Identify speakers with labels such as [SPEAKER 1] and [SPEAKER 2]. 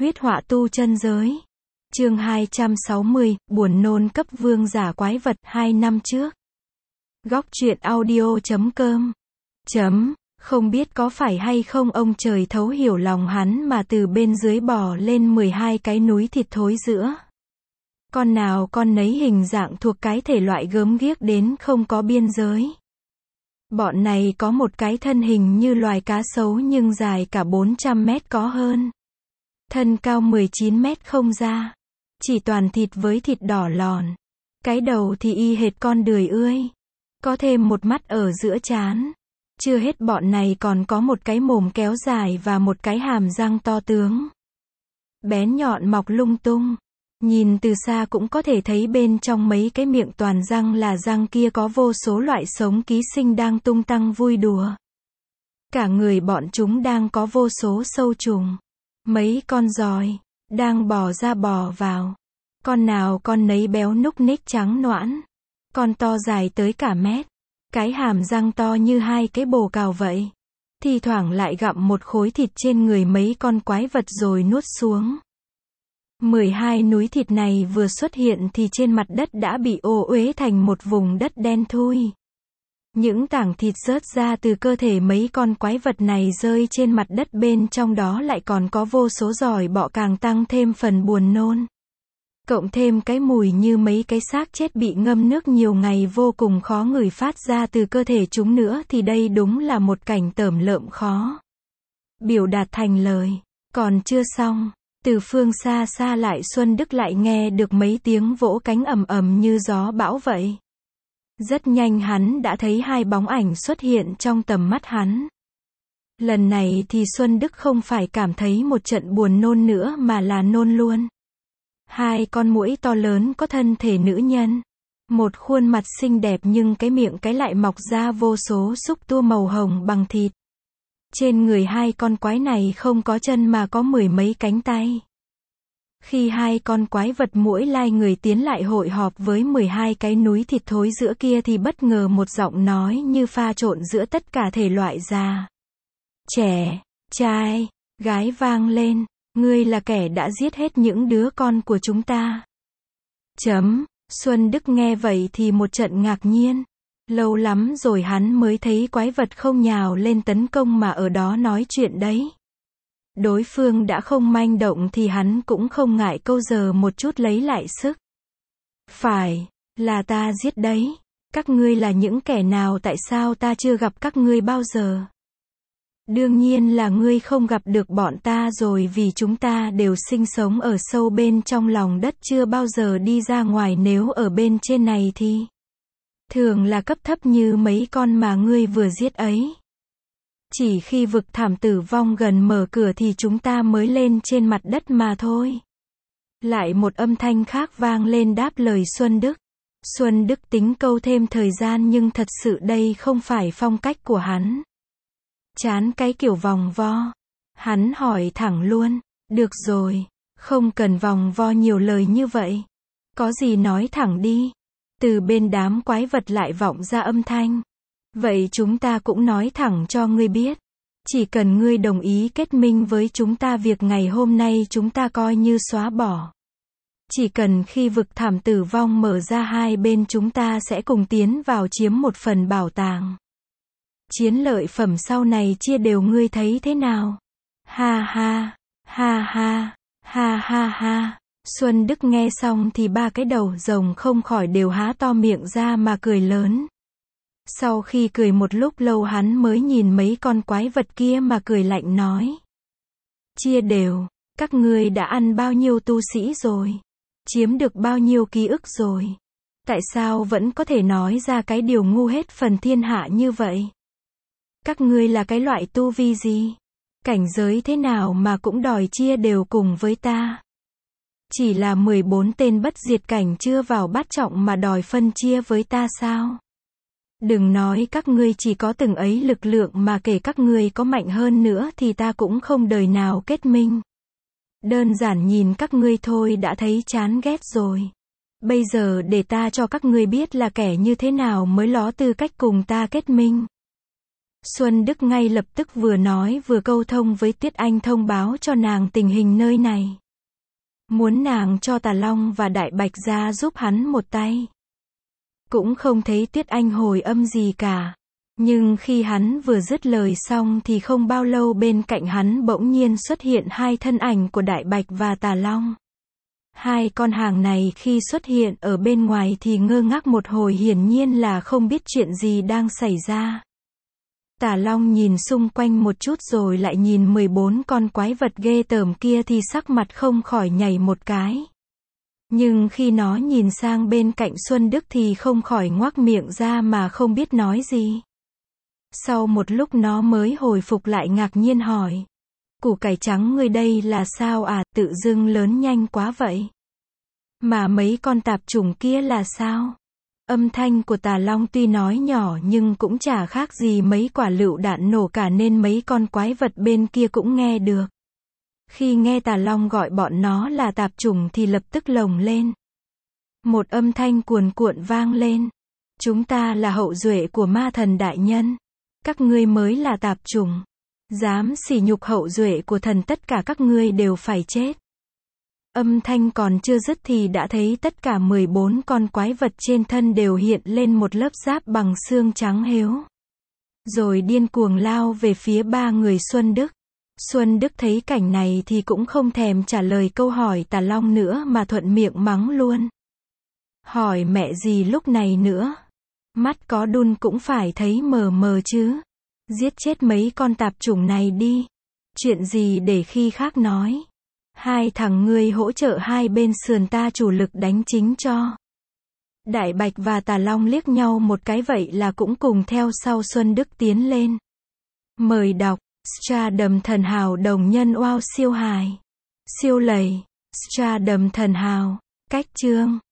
[SPEAKER 1] Huyết họa tu chân giới. Chương 260, buồn nôn cấp vương giả quái vật 2 năm trước. Góc truyện audio.com. Không biết có phải hay không ông trời thấu hiểu lòng hắn mà từ bên dưới bò lên 12 cái núi thịt thối giữa. Con nào con nấy hình dạng thuộc cái thể loại gớm ghiếc đến không có biên giới. Bọn này có một cái thân hình như loài cá sấu nhưng dài cả 400 mét có hơn. Thân cao 19 mét không ra. Chỉ toàn thịt với thịt đỏ lòn. Cái đầu thì y hệt con đười ươi. Có thêm một mắt ở giữa trán. Chưa hết bọn này còn có một cái mồm kéo dài và một cái hàm răng to tướng. Bén nhọn mọc lung tung. Nhìn từ xa cũng có thể thấy bên trong mấy cái miệng toàn răng là răng kia có vô số loại sống ký sinh đang tung tăng vui đùa. Cả người bọn chúng đang có vô số sâu trùng. Mấy con giòi đang bò ra bò vào. Con nào con nấy béo núc ních trắng noãn. Con to dài tới cả mét. Cái hàm răng to như hai cái bồ cào vậy. Thi thoảng lại gặm một khối thịt trên người mấy con quái vật rồi nuốt xuống. 12 núi thịt này vừa xuất hiện thì trên mặt đất đã bị ô uế thành một vùng đất đen thui. Những tảng thịt rớt ra từ cơ thể mấy con quái vật này rơi trên mặt đất, bên trong đó lại còn có vô số giòi bọ càng tăng thêm phần buồn nôn. Cộng thêm cái mùi như mấy cái xác chết bị ngâm nước nhiều ngày vô cùng khó ngửi phát ra từ cơ thể chúng nữa thì đây đúng là một cảnh tởm lợm khó biểu đạt thành lời. Còn chưa xong, từ phương xa xa lại Xuân Đức lại nghe được mấy tiếng vỗ cánh ầm ầm như gió bão vậy. Rất nhanh hắn đã thấy hai bóng ảnh xuất hiện trong tầm mắt hắn. Lần này thì Xuân Đức không phải cảm thấy một trận buồn nôn nữa mà là nôn luôn. Hai con muỗi to lớn có thân thể nữ nhân. Một khuôn mặt xinh đẹp nhưng cái miệng cái lại mọc ra vô số xúc tua màu hồng bằng thịt. Trên người hai con quái này không có chân mà có 10 mấy cánh tay. Khi hai con quái vật muỗi lai người tiến lại hội họp với 12 cái núi thịt thối giữa kia thì bất ngờ một giọng nói như pha trộn giữa tất cả thể loại già, trẻ, trai, gái vang lên. Ngươi là kẻ đã giết hết những đứa con của chúng ta. Xuân Đức nghe vậy thì một trận ngạc nhiên. Lâu lắm rồi hắn mới thấy quái vật không nhào lên tấn công mà ở đó nói chuyện đấy. Đối phương đã không manh động thì hắn cũng không ngại câu giờ một chút lấy lại sức. Phải, là ta giết đấy. Các ngươi là những kẻ nào, tại sao ta chưa gặp các ngươi bao giờ? Đương nhiên là ngươi không gặp được bọn ta rồi, vì chúng ta đều sinh sống ở sâu bên trong lòng đất, chưa bao giờ đi ra ngoài. Nếu ở bên trên này thì thường là cấp thấp như mấy con mà ngươi vừa giết ấy. Chỉ khi vực thảm tử vong gần mở cửa thì chúng ta mới lên trên mặt đất mà thôi. Lại một âm thanh khác vang lên đáp lời Xuân Đức. Xuân Đức tính câu thêm thời gian nhưng thật sự đây không phải phong cách của hắn. Chán cái kiểu vòng vo. Hắn hỏi thẳng luôn. Được rồi, không cần vòng vo nhiều lời như vậy. Có gì nói thẳng đi. Từ bên đám quái vật lại vọng ra âm thanh. Vậy chúng ta cũng nói thẳng cho ngươi biết. Chỉ cần ngươi đồng ý kết minh với chúng ta, việc ngày hôm nay chúng ta coi như xóa bỏ. Chỉ cần khi vực thảm tử vong mở ra, hai bên chúng ta sẽ cùng tiến vào chiếm một phần bảo tàng. Chiến lợi phẩm sau này chia đều, ngươi thấy thế nào? Ha ha, ha ha, ha ha ha. Xuân Đức nghe xong thì ba cái đầu rồng không khỏi đều há to miệng ra mà cười lớn. Sau khi cười một lúc lâu hắn mới nhìn mấy con quái vật kia mà cười lạnh nói. Chia đều, các ngươi đã ăn bao nhiêu tu sĩ rồi? Chiếm được bao nhiêu ký ức rồi? Tại sao vẫn có thể nói ra cái điều ngu hết phần thiên hạ như vậy? Các ngươi là cái loại tu vi gì? Cảnh giới thế nào mà cũng đòi chia đều cùng với ta? Chỉ là 14 tên bất diệt cảnh chưa vào bát trọng mà đòi phân chia với ta sao? Đừng nói các ngươi chỉ có từng ấy lực lượng, mà kể các ngươi có mạnh hơn nữa thì ta cũng không đời nào kết minh. Đơn giản nhìn các ngươi thôi đã thấy chán ghét rồi. Bây giờ để ta cho các ngươi biết là kẻ như thế nào mới ló tư cách cùng ta kết minh. Xuân Đức ngay lập tức vừa nói vừa câu thông với Tiết Anh thông báo cho nàng tình hình nơi này. Muốn nàng cho Tà Long và Đại Bạch ra giúp hắn một tay. Cũng không thấy Tiết Anh hồi âm gì cả. Nhưng khi hắn vừa dứt lời xong thì không bao lâu bên cạnh hắn bỗng nhiên xuất hiện hai thân ảnh của Đại Bạch và Tà Long. Hai con hàng này khi xuất hiện ở bên ngoài thì ngơ ngác một hồi, hiển nhiên là không biết chuyện gì đang xảy ra. Tà Long nhìn xung quanh một chút rồi lại nhìn 14 con quái vật ghê tởm kia thì sắc mặt không khỏi nhảy một cái. Nhưng khi nó nhìn sang bên cạnh Xuân Đức thì không khỏi ngoác miệng ra mà không biết nói gì. Sau một lúc nó mới hồi phục lại, ngạc nhiên hỏi. Củ cải trắng ngươi đây là sao à, tự dưng lớn nhanh quá vậy? Mà mấy con tạp chủng kia là sao? Âm thanh của Tà Long tuy nói nhỏ nhưng cũng chả khác gì mấy quả lựu đạn nổ cả, nên mấy con quái vật bên kia cũng nghe được. Khi nghe Tà Long gọi bọn nó là tạp chủng thì lập tức lồng lên. Một âm thanh cuồn cuộn vang lên. Chúng ta là hậu duệ của ma thần đại nhân. Các ngươi mới là tạp chủng. Dám sỉ nhục hậu duệ của thần, tất cả các ngươi đều phải chết. Âm thanh còn chưa dứt thì đã thấy tất cả 14 con quái vật trên thân đều hiện lên một lớp giáp bằng xương trắng hếu. Rồi điên cuồng lao về phía ba người Xuân Đức. Xuân Đức thấy cảnh này thì cũng không thèm trả lời câu hỏi Tà Long nữa mà thuận miệng mắng luôn. Hỏi mẹ gì lúc này nữa? Mắt có đun cũng phải thấy mờ mờ chứ. Giết chết mấy con tạp chủng này đi. Chuyện gì để khi khác nói. Hai thằng ngươi hỗ trợ hai bên sườn ta chủ lực đánh chính cho. Đại Bạch và Tà Long liếc nhau một cái vậy là cũng cùng theo sau Xuân Đức tiến lên. Mời đọc Stardom thần hào đồng nhân wow siêu hài. Siêu lầy. Stardom thần hào. Cách chương